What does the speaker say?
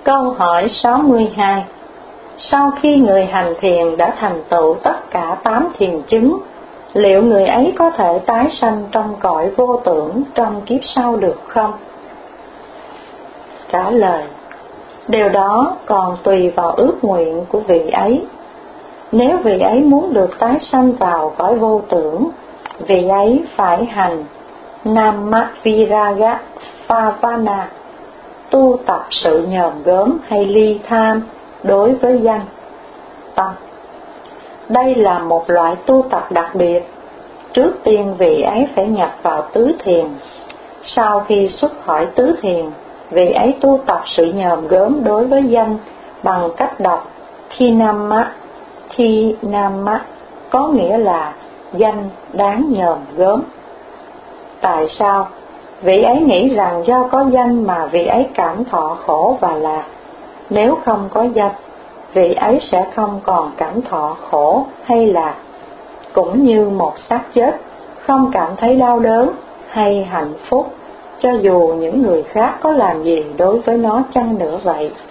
Câu hỏi 62. Sau khi người hành thiền đã thành tựu tất cả 8 thiền chứng, liệu người ấy có thể tái sanh trong cõi vô tưởng trong kiếp sau được không? Trả lời: điều đó còn tùy vào ước nguyện của vị ấy. Nếu vị ấy muốn được tái sanh vào cõi vô tưởng, vị ấy phải hành Namaviraga Phavana, tu tập sự nhòm gớm hay ly tham đối với danh, tâm. Đây là một loại tu tập đặc biệt. Trước tiên vị ấy phải nhập vào tứ thiền. Sau khi xuất khỏi tứ thiền, vị ấy tu tập sự nhòm gớm đối với danh bằng cách đọc Thinama. Thinama có nghĩa là danh đáng nhòm gớm. Tại sao? Vị ấy nghĩ rằng do có danh mà vị ấy cảm thọ khổ và lạc. Nếu không có danh, vị ấy sẽ không còn cảm thọ khổ hay lạc. Cũng như một xác chết không cảm thấy đau đớn hay hạnh phúc, cho dù những người khác có làm gì đối với nó chăng nữa vậy.